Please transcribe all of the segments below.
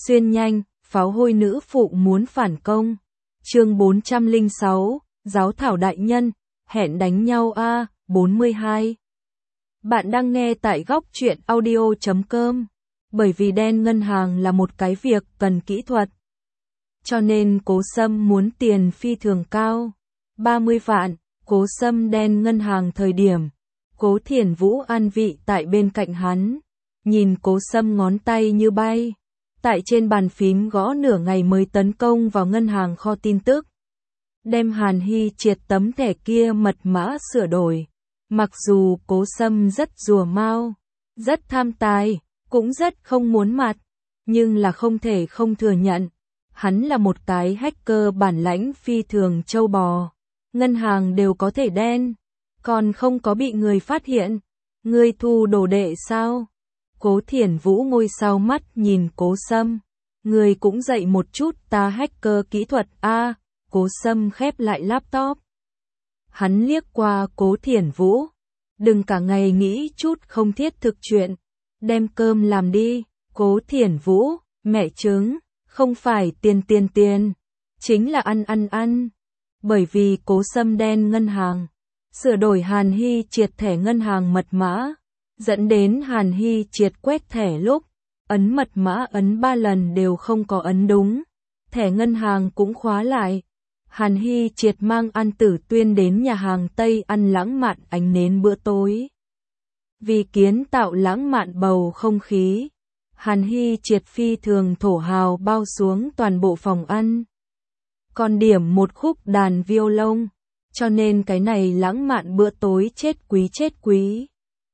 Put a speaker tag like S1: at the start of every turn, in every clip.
S1: Xuyên nhanh, pháo hôi nữ phụ muốn phản công. Chương 406, Giáo thảo đại nhân, hẹn đánh nhau a, 42. Bạn đang nghe tại góc truyện audio.com. Bởi vì đen ngân hàng là một cái việc cần kỹ thuật, cho nên Cố Sâm muốn tiền phi thường cao. 30 vạn, Cố Sâm đen ngân hàng thời điểm. Cố Thiển Vũ an vị tại bên cạnh hắn, nhìn Cố Sâm ngón tay như bay. Tại trên bàn phím gõ nửa ngày mới tấn công vào ngân hàng kho tin tức. Đem Hàn Hy triệt tấm thẻ kia mật mã sửa đổi. Mặc dù Cố Sâm rất rùa mau, rất tham tài, cũng rất không muốn mặt, nhưng là không thể không thừa nhận. Hắn là một cái hacker bản lãnh phi thường trâu bò. Ngân hàng đều có thể đen, còn không có bị người phát hiện. Ngươi thu đồ đệ sao? Cố Thiển Vũ ngôi sao mắt nhìn Cố Sâm. Người cũng dạy một chút ta hacker kỹ thuật a. Cố Sâm khép lại laptop. Hắn liếc qua Cố Thiển Vũ. Đừng cả ngày nghĩ chút không thiết thực chuyện. Đem cơm làm đi. Cố Thiển Vũ, mẹ trứng, không phải tiền. Chính là ăn. Bởi vì Cố Sâm đen ngân hàng. Sửa đổi Hàn Hy triệt thẻ ngân hàng mật mã. Dẫn đến Hàn Hy triệt quét thẻ lúc, ấn mật mã ấn 3 lần đều không có ấn đúng. Thẻ ngân hàng cũng khóa lại. Hàn Hy triệt mang An Tử Tuyên đến nhà hàng Tây ăn lãng mạn ánh nến bữa tối. Vì kiến tạo lãng mạn bầu không khí, Hàn Hy triệt phi thường thổ hào bao xuống toàn bộ phòng ăn. Còn điểm một khúc đàn violon, cho nên cái này lãng mạn bữa tối chết quý.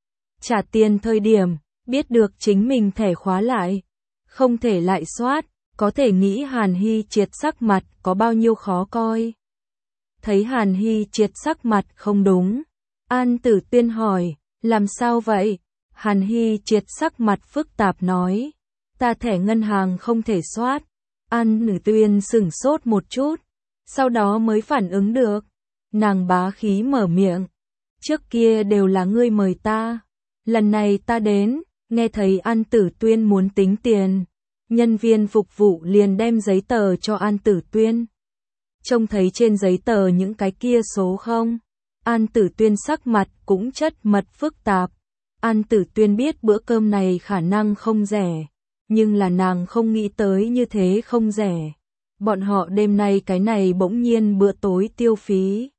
S1: Trả tiền thời điểm, biết được chính mình thẻ khóa lại, không thể lại soát, có thể nghĩ Hàn Hy triệt sắc mặt có bao nhiêu khó coi. Thấy Hàn Hy triệt sắc mặt không đúng, An Tử Tuyên hỏi, làm sao vậy? Hàn Hy triệt sắc mặt phức tạp nói, ta thẻ ngân hàng không thể soát. An Tử Tuyên sửng sốt một chút, sau đó mới phản ứng được. Nàng bá khí mở miệng, trước kia đều là ngươi mời ta. Lần này ta đến, nghe thấy An Tử Tuyên muốn tính tiền. Nhân viên phục vụ liền đem giấy tờ cho An Tử Tuyên. Trông thấy trên giấy tờ những cái kia số không? An Tử Tuyên sắc mặt cũng chất mật phức tạp. An Tử Tuyên biết bữa cơm này khả năng không rẻ, nhưng là nàng không nghĩ tới như thế không rẻ. Bọn họ đêm nay cái này bỗng nhiên bữa tối tiêu phí.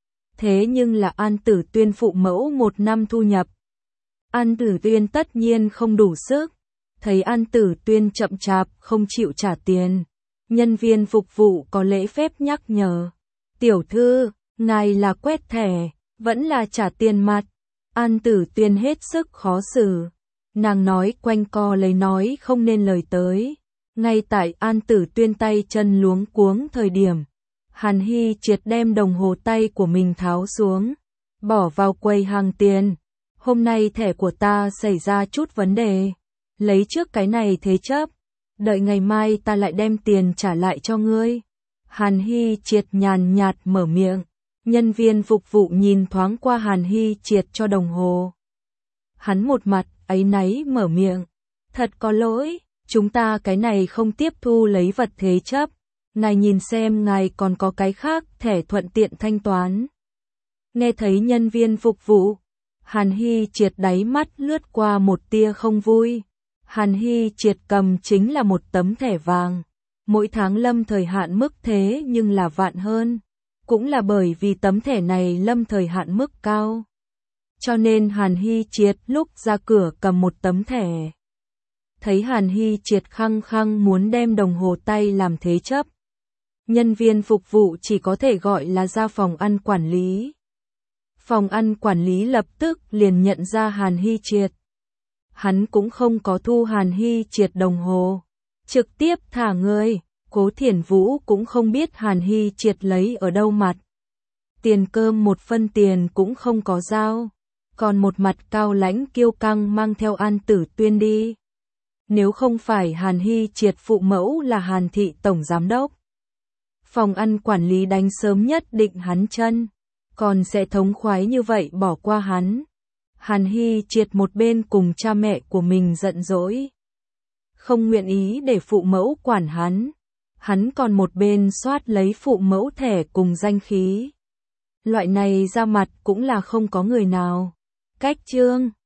S1: Thế nhưng là An Tử Tuyên phụ mẫu 1 năm thu nhập. An Tử Tuyên tất nhiên không đủ sức. Thấy An Tử Tuyên chậm chạp không chịu trả tiền, nhân viên phục vụ có lễ phép nhắc nhở. Tiểu thư, ngài là quét thẻ, vẫn là trả tiền mặt. An Tử Tuyên hết sức khó xử. Nàng nói quanh co lấy nói không nên lời tới. Ngay tại An Tử Tuyên tay chân luống cuống thời điểm, Hàn Hy triệt đem đồng hồ tay của mình tháo xuống, bỏ vào quầy hàng tiền. Hôm nay thẻ của ta xảy ra chút vấn đề. Lấy trước cái này thế chấp, đợi ngày mai ta lại đem tiền trả lại cho ngươi. Hàn Hy triệt nhàn nhạt mở miệng. Nhân viên phục vụ nhìn thoáng qua Hàn Hy triệt cho đồng hồ. Hắn một mặt áy náy mở miệng. Thật có lỗi, chúng ta cái này không tiếp thu lấy vật thế chấp. Ngài nhìn xem ngài còn có cái khác thẻ thuận tiện thanh toán. Nghe thấy nhân viên phục vụ, Hàn Hy triệt đáy mắt lướt qua một tia không vui. Hàn Hy triệt cầm chính là một tấm thẻ vàng. Mỗi tháng lâm thời hạn mức thế nhưng là vạn hơn. Cũng là bởi vì tấm thẻ này lâm thời hạn mức cao. Cho nên Hàn Hy triệt lúc ra cửa cầm một tấm thẻ. Thấy Hàn Hy triệt khăng muốn đem đồng hồ tay làm thế chấp. Nhân viên phục vụ chỉ có thể gọi là ra phòng ăn quản lý. Phòng ăn quản lý lập tức liền nhận ra Hàn Hy triệt. Hắn cũng không có thu Hàn Hy triệt đồng hồ, trực tiếp thả người. Cố Thiển Vũ cũng không biết Hàn Hy triệt lấy ở đâu mặt. Tiền cơm 1 phân tiền cũng không có giao, còn một mặt cao lãnh kiêu căng mang theo An Tử Tuyên đi. Nếu không phải Hàn Hy triệt phụ mẫu là Hàn thị tổng giám đốc, phòng ăn quản lý đánh sớm nhất định hắn chân, còn sẽ thống khoái như vậy bỏ qua hắn. Hàn Hy triệt một bên cùng cha mẹ của mình giận dỗi. không nguyện ý để phụ mẫu quản hắn. Hắn còn một bên soát lấy phụ mẫu thẻ cùng danh khí. Loại này ra mặt cũng là không có người nào. Cách chương